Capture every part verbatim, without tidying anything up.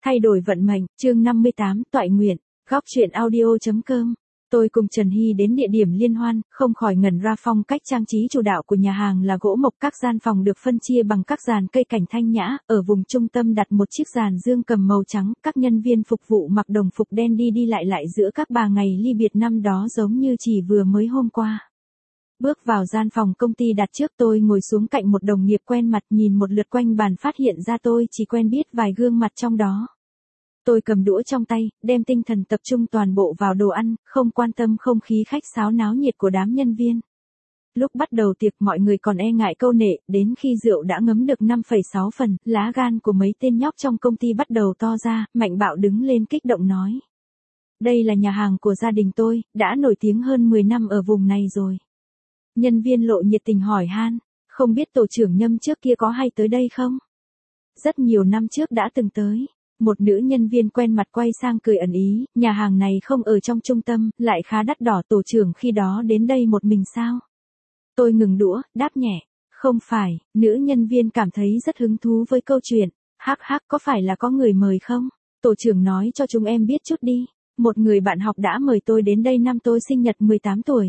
Thay đổi vận mệnh, chương năm mươi tám, toại nguyện, góc truyện audio.com. Tôi cùng Trần Hy đến địa điểm liên hoan, không khỏi ngẩn ra. Phong cách trang trí chủ đạo của nhà hàng là gỗ mộc, các gian phòng được phân chia bằng các dàn cây cảnh thanh nhã, ở vùng trung tâm đặt một chiếc dàn dương cầm màu trắng, các nhân viên phục vụ mặc đồng phục đen đi đi lại lại giữa các bà ngày ly biệt năm đó giống như chỉ vừa mới hôm qua. Bước vào gian phòng công ty đặt trước, tôi ngồi xuống cạnh một đồng nghiệp quen mặt, nhìn một lượt quanh bàn phát hiện ra tôi chỉ quen biết vài gương mặt trong đó. Tôi cầm đũa trong tay, đem tinh thần tập trung toàn bộ vào đồ ăn, không quan tâm không khí khách sáo náo nhiệt của đám nhân viên. Lúc bắt đầu tiệc mọi người còn e ngại câu nệ, đến khi rượu đã ngấm được năm phẩy sáu phần, lá gan của mấy tên nhóc trong công ty bắt đầu to ra, Mạnh Bạo đứng lên kích động nói. Đây là nhà hàng của gia đình tôi, đã nổi tiếng hơn mười năm ở vùng này rồi. Nhân viên Lộ nhiệt tình hỏi han, không biết tổ trưởng Nhâm trước kia có hay tới đây không? Rất nhiều năm trước đã từng tới. Một nữ nhân viên quen mặt quay sang cười ẩn ý, nhà hàng này không ở trong trung tâm, lại khá đắt đỏ, tổ trưởng khi đó đến đây một mình sao? Tôi ngừng đũa, đáp nhẹ, không phải. Nữ nhân viên cảm thấy rất hứng thú với câu chuyện, hắc hắc, có phải là có người mời không? Tổ trưởng nói cho chúng em biết chút đi, một người bạn học đã mời tôi đến đây năm tôi sinh nhật mười tám tuổi.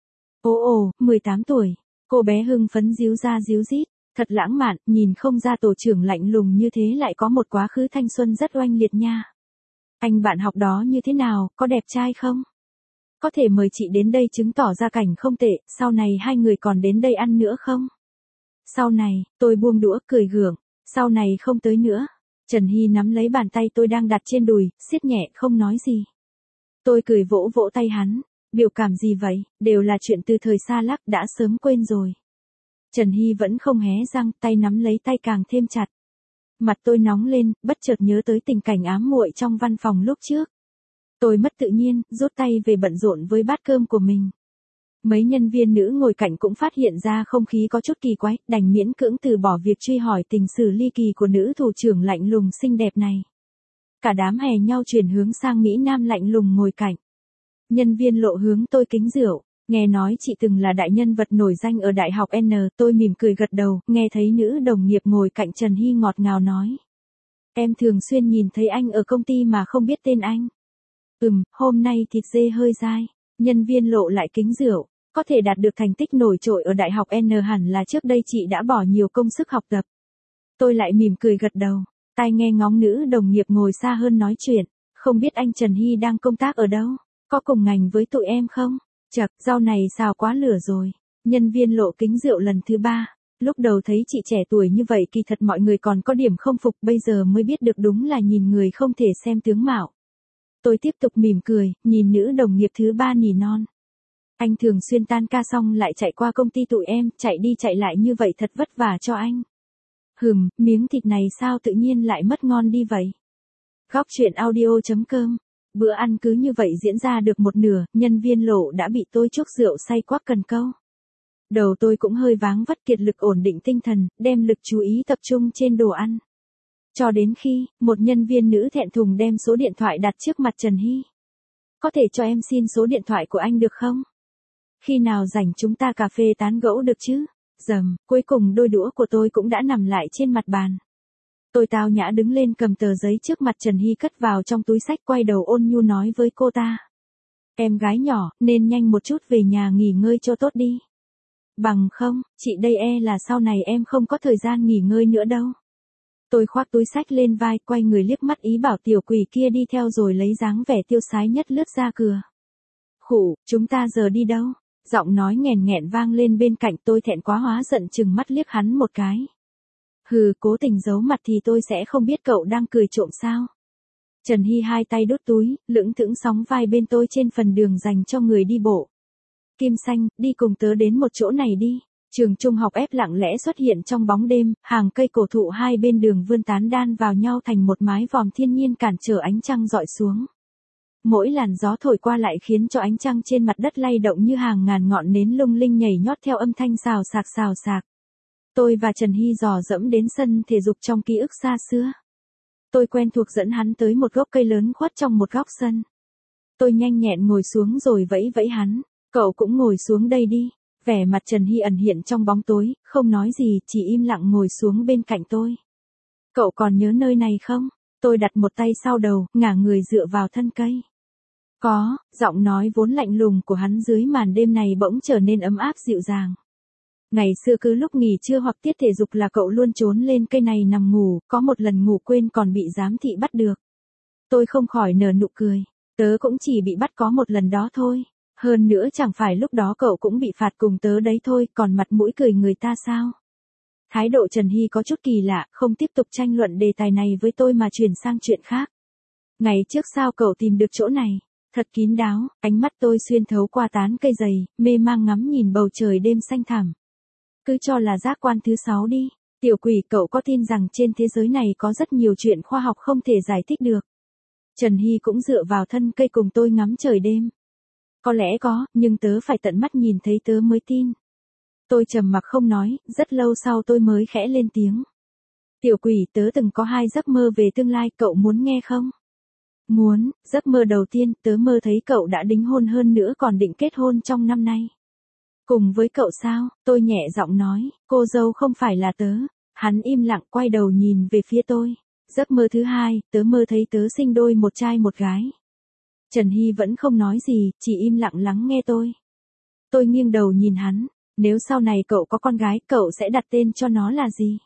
Ồ ồ, mười tám tuổi, cô bé hưng phấn díu ra díu dít. Thật lãng mạn, nhìn không ra tổ trưởng lạnh lùng như thế lại có một quá khứ thanh xuân rất oanh liệt nha. Anh bạn học đó như thế nào, có đẹp trai không? Có thể mời chị đến đây chứng tỏ ra cảnh không tệ, sau này hai người còn đến đây ăn nữa không? Sau này, tôi buông đũa cười gượng, sau này không tới nữa. Trần Hy nắm lấy bàn tay tôi đang đặt trên đùi, siết nhẹ không nói gì. Tôi cười vỗ vỗ tay hắn, biểu cảm gì vậy, đều là chuyện từ thời xa lắc đã sớm quên rồi. Trần Hy vẫn không hé răng, tay nắm lấy tay càng thêm chặt. Mặt tôi nóng lên, bất chợt nhớ tới tình cảnh ám muội trong văn phòng lúc trước. Tôi mất tự nhiên, rút tay về bận rộn với bát cơm của mình. Mấy nhân viên nữ ngồi cạnh cũng phát hiện ra không khí có chút kỳ quái, đành miễn cưỡng từ bỏ việc truy hỏi tình sử ly kỳ của nữ thủ trưởng lạnh lùng xinh đẹp này. Cả đám hè nhau chuyển hướng sang Mỹ Nam lạnh lùng ngồi cạnh. Nhân viên Lộ hướng tôi kính rượu. Nghe nói chị từng là đại nhân vật nổi danh ở Đại học N, tôi mỉm cười gật đầu, nghe thấy nữ đồng nghiệp ngồi cạnh Trần Hy ngọt ngào nói. Em thường xuyên nhìn thấy anh ở công ty mà không biết tên anh. Ừm, hôm nay thịt dê hơi dai. Nhân viên Lộ lại kính rượu, có thể đạt được thành tích nổi trội ở Đại học N hẳn là trước đây chị đã bỏ nhiều công sức học tập. Tôi lại mỉm cười gật đầu, tai nghe ngóng nữ đồng nghiệp ngồi xa hơn nói chuyện, không biết anh Trần Hy đang công tác ở đâu, có cùng ngành với tụi em không? Chậc, rau này xào quá lửa rồi. Nhân viên Lộ kính rượu lần thứ ba. Lúc đầu thấy chị trẻ tuổi như vậy kỳ thật mọi người còn có điểm không phục, bây giờ mới biết được đúng là nhìn người không thể xem tướng mạo. Tôi tiếp tục mỉm cười, nhìn nữ đồng nghiệp thứ ba nỉ non. Anh thường xuyên tan ca xong lại chạy qua công ty tụi em, chạy đi chạy lại như vậy thật vất vả cho anh. Hừm, miếng thịt này sao tự nhiên lại mất ngon đi vậy? Góc truyện audio.com. Bữa ăn cứ như vậy diễn ra được một nửa, nhân viên Lộ đã bị tôi chuốc rượu say quắc cần câu. Đầu tôi cũng hơi váng vắt, kiệt lực ổn định tinh thần, đem lực chú ý tập trung trên đồ ăn. Cho đến khi, một nhân viên nữ thẹn thùng đem số điện thoại đặt trước mặt Trần Hy. Có thể cho em xin số điện thoại của anh được không? Khi nào rảnh chúng ta cà phê tán gẫu được chứ? Dầm, cuối cùng đôi đũa của tôi cũng đã nằm lại trên mặt bàn. Tôi tao nhã đứng lên cầm tờ giấy trước mặt Trần Hy cất vào trong túi xách, quay đầu ôn nhu nói với cô ta. Em gái nhỏ, nên nhanh một chút về nhà nghỉ ngơi cho tốt đi. Bằng không, chị đây e là sau này em không có thời gian nghỉ ngơi nữa đâu. Tôi khoác túi xách lên vai, quay người liếc mắt ý bảo tiểu quỷ kia đi theo rồi lấy dáng vẻ tiêu sái nhất lướt ra cửa. Khủ, chúng ta giờ đi đâu? Giọng nói nghèn nghẹn vang lên bên cạnh, tôi thẹn quá hóa giận chừng mắt liếc hắn một cái. Hừ, cố tình giấu mặt thì tôi sẽ không biết cậu đang cười trộm sao. Trần Hy hai tay đút túi, lững thững sóng vai bên tôi trên phần đường dành cho người đi bộ. Kim Xanh, đi cùng tớ đến một chỗ này đi. Trường trung học ép lặng lẽ xuất hiện trong bóng đêm, hàng cây cổ thụ hai bên đường vươn tán đan vào nhau thành một mái vòm thiên nhiên cản trở ánh trăng dọi xuống. Mỗi làn gió thổi qua lại khiến cho ánh trăng trên mặt đất lay động như hàng ngàn ngọn nến lung linh nhảy nhót theo âm thanh xào xạc xào xạc. Tôi và Trần Hy dò dẫm đến sân thể dục trong ký ức xa xưa. Tôi quen thuộc dẫn hắn tới một gốc cây lớn khuất trong một góc sân. Tôi nhanh nhẹn ngồi xuống rồi vẫy vẫy hắn, cậu cũng ngồi xuống đây đi. Vẻ mặt Trần Hy ẩn hiện trong bóng tối, không nói gì, chỉ im lặng ngồi xuống bên cạnh tôi. Cậu còn nhớ nơi này không? Tôi đặt một tay sau đầu, ngả người dựa vào thân cây. Có, giọng nói vốn lạnh lùng của hắn dưới màn đêm này bỗng trở nên ấm áp dịu dàng. Ngày xưa cứ lúc nghỉ trưa hoặc tiết thể dục là cậu luôn trốn lên cây này nằm ngủ, có một lần ngủ quên còn bị giám thị bắt được. Tôi không khỏi nở nụ cười, tớ cũng chỉ bị bắt có một lần đó thôi. Hơn nữa chẳng phải lúc đó cậu cũng bị phạt cùng tớ đấy thôi, còn mặt mũi cười người ta sao? Thái độ Trần Hy có chút kỳ lạ, không tiếp tục tranh luận đề tài này với tôi mà chuyển sang chuyện khác. Ngày trước sao cậu tìm được chỗ này? Thật kín đáo, ánh mắt tôi xuyên thấu qua tán cây dày, mê mang ngắm nhìn bầu trời đêm xanh thẳm. Cứ cho là giác quan thứ sáu đi. Tiểu quỷ, cậu có tin rằng trên thế giới này có rất nhiều chuyện khoa học không thể giải thích được? Trần Hy cũng dựa vào thân cây cùng tôi ngắm trời đêm. Có lẽ có, nhưng tớ phải tận mắt nhìn thấy tớ mới tin. Tôi trầm mặc không nói, rất lâu sau tôi mới khẽ lên tiếng. Tiểu quỷ, tớ từng có hai giấc mơ về tương lai, cậu muốn nghe không? Muốn. Giấc mơ đầu tiên, tớ mơ thấy cậu đã đính hôn, hơn nữa còn định kết hôn trong năm nay. Cùng với cậu sao? Tôi nhẹ giọng nói, cô dâu không phải là tớ. Hắn im lặng quay đầu nhìn về phía tôi. Giấc mơ thứ hai, tớ mơ thấy tớ sinh đôi một trai một gái. Trần Hy vẫn không nói gì, chỉ im lặng lắng nghe tôi. Tôi nghiêng đầu nhìn hắn, nếu sau này cậu có con gái, cậu sẽ đặt tên cho nó là gì?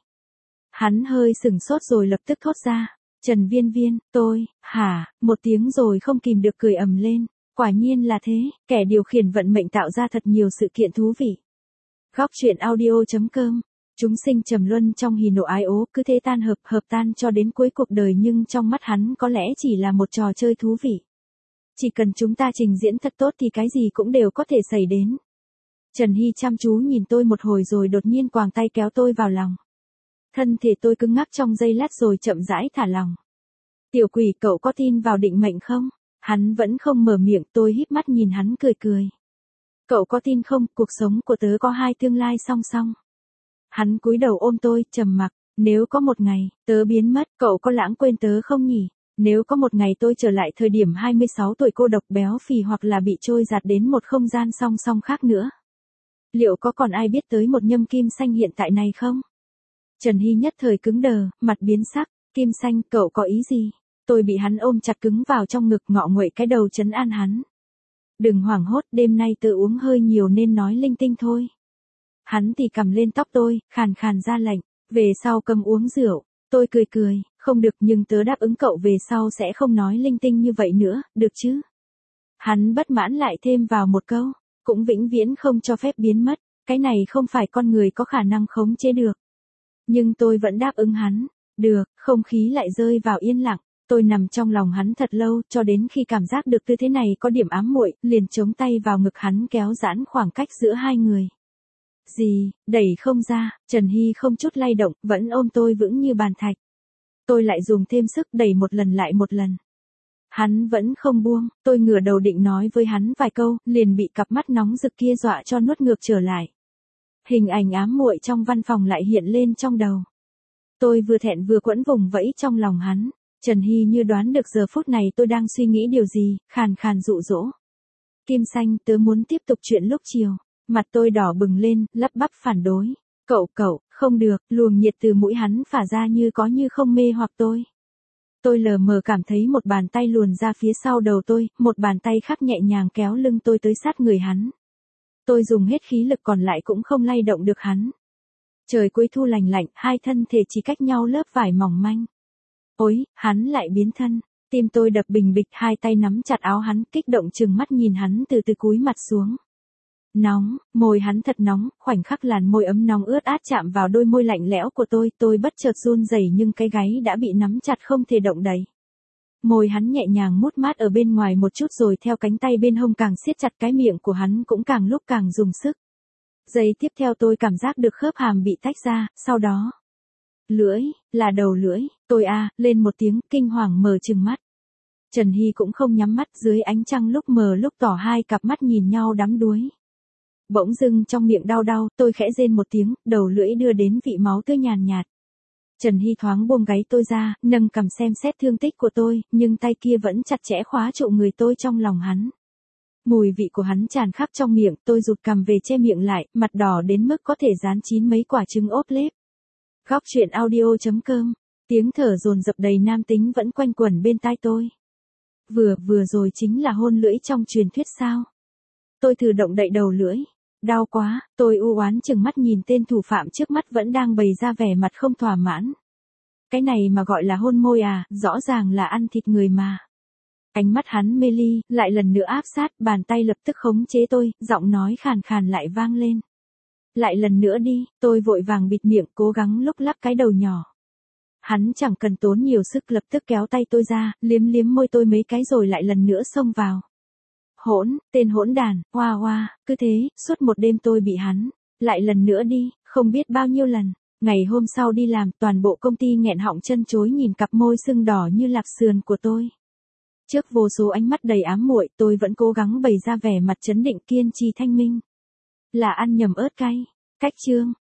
Hắn hơi sửng sốt rồi lập tức thốt ra, Trần Viên Viên. Tôi, hả, một tiếng rồi không kìm được cười ầm lên. Quả nhiên là thế, kẻ điều khiển vận mệnh tạo ra thật nhiều sự kiện thú vị. Góc truyện audio chấm com. Chúng sinh trầm luân trong hỉ nộ ái ố, cứ thế tan hợp, hợp tan cho đến cuối cuộc đời, nhưng trong mắt hắn có lẽ chỉ là một trò chơi thú vị. Chỉ cần chúng ta trình diễn thật tốt thì cái gì cũng đều có thể xảy đến. Trần Hy chăm chú nhìn tôi một hồi rồi đột nhiên quàng tay kéo tôi vào lòng. Thân thể tôi cứng ngắc trong giây lát rồi chậm rãi thả lòng. Tiểu quỷ, cậu có tin vào định mệnh không? Hắn vẫn không mở miệng, tôi híp mắt nhìn hắn cười cười. Cậu có tin không, cuộc sống của tớ có hai tương lai song song. Hắn cúi đầu ôm tôi, trầm mặc. Nếu có một ngày, tớ biến mất, cậu có lãng quên tớ không nhỉ? Nếu có một ngày tôi trở lại thời điểm hai mươi sáu tuổi cô độc béo phì hoặc là bị trôi giạt đến một không gian song song khác nữa. Liệu có còn ai biết tới một nhâm kim xanh hiện tại này không? Trần Hy nhất thời cứng đờ, mặt biến sắc. Kim xanh, cậu có ý gì? Tôi bị hắn ôm chặt cứng vào trong ngực, ngọ nguậy cái đầu trấn an hắn. Đừng hoảng hốt, đêm nay tự uống hơi nhiều nên nói linh tinh thôi. Hắn thì cầm lên tóc tôi, khàn khàn ra lệnh, về sau cấm uống rượu. Tôi cười cười, không được, nhưng tớ đáp ứng cậu về sau sẽ không nói linh tinh như vậy nữa, được chứ? Hắn bất mãn lại thêm vào một câu, cũng vĩnh viễn không cho phép biến mất, cái này không phải con người có khả năng khống chế được. Nhưng tôi vẫn đáp ứng hắn, được, không khí lại rơi vào yên lặng. Tôi nằm trong lòng hắn thật lâu, cho đến khi cảm giác được tư thế này có điểm ám muội, liền chống tay vào ngực hắn kéo giãn khoảng cách giữa hai người. Gì, đẩy không ra, Trần Hy không chút lay động, vẫn ôm tôi vững như bàn thạch. Tôi lại dùng thêm sức đẩy một lần lại một lần. Hắn vẫn không buông, tôi ngửa đầu định nói với hắn vài câu, liền bị cặp mắt nóng rực kia dọa cho nuốt ngược trở lại. Hình ảnh ám muội trong văn phòng lại hiện lên trong đầu. Tôi vừa thẹn vừa quẫn vùng vẫy trong lòng hắn. Trần Hy như đoán được giờ phút này tôi đang suy nghĩ điều gì, khàn khàn dụ dỗ. Kim xanh, tớ muốn tiếp tục chuyện lúc chiều. Mặt tôi đỏ bừng lên, lắp bắp phản đối. Cậu, cậu, không được, luồng nhiệt từ mũi hắn phả ra như có như không mê hoặc tôi. Tôi lờ mờ cảm thấy một bàn tay luồn ra phía sau đầu tôi, một bàn tay khác nhẹ nhàng kéo lưng tôi tới sát người hắn. Tôi dùng hết khí lực còn lại cũng không lay động được hắn. Trời cuối thu lành lạnh, hai thân thể chỉ cách nhau lớp vải mỏng manh. Ôi, hắn lại biến thân. Tim tôi đập bình bịch, hai tay nắm chặt áo hắn, kích động trừng mắt nhìn hắn từ từ cúi mặt xuống. Nóng, môi hắn thật nóng, khoảnh khắc làn môi ấm nóng ướt át chạm vào đôi môi lạnh lẽo của tôi, tôi bất chợt run rẩy nhưng cái gáy đã bị nắm chặt không thể động đậy. Môi hắn nhẹ nhàng mút mát ở bên ngoài một chút rồi theo cánh tay bên hông càng siết chặt, cái miệng của hắn cũng càng lúc càng dùng sức. Giây tiếp theo tôi cảm giác được khớp hàm bị tách ra, sau đó. Lưỡi, là đầu lưỡi, tôi a, à, lên một tiếng, kinh hoàng mở trừng mắt. Trần Hy cũng không nhắm mắt, dưới ánh trăng lúc mờ lúc tỏ hai cặp mắt nhìn nhau đắm đuối. Bỗng dưng trong miệng đau đau, tôi khẽ rên một tiếng, đầu lưỡi đưa đến vị máu tươi nhàn nhạt. Trần Hy thoáng buông gáy tôi ra, nâng cằm xem xét thương tích của tôi, nhưng tay kia vẫn chặt chẽ khóa trụ người tôi trong lòng hắn. Mùi vị của hắn tràn khắp trong miệng, tôi rụt cằm về che miệng lại, mặt đỏ đến mức có thể dán chín mấy quả trứng ốp lết. Góc truyện audio chấm com Tiếng thở dồn dập đầy nam tính vẫn quanh quẩn bên tai tôi. Vừa, vừa rồi chính là hôn lưỡi trong truyền thuyết sao? Tôi thử động đậy đầu lưỡi. Đau quá, tôi u oán chừng mắt nhìn tên thủ phạm trước mắt vẫn đang bày ra vẻ mặt không thỏa mãn. Cái này mà gọi là hôn môi à, rõ ràng là ăn thịt người mà. Ánh mắt hắn mê ly, lại lần nữa áp sát, bàn tay lập tức khống chế tôi, giọng nói khàn khàn lại vang lên. Lại lần nữa đi, tôi vội vàng bịt miệng cố gắng lúc lắc cái đầu nhỏ. Hắn chẳng cần tốn nhiều sức lập tức kéo tay tôi ra, liếm liếm môi tôi mấy cái rồi lại lần nữa xông vào. Hỗn, tên hỗn đàn, hoa hoa, cứ thế, suốt một đêm tôi bị hắn. Lại lần nữa đi, không biết bao nhiêu lần. Ngày hôm sau đi làm, toàn bộ công ty nghẹn họng chân chối nhìn cặp môi sưng đỏ như lạp sườn của tôi. Trước vô số ánh mắt đầy ám muội, tôi vẫn cố gắng bày ra vẻ mặt trấn định kiên trì thanh minh. Là ăn nhầm ớt cay. Cách chương,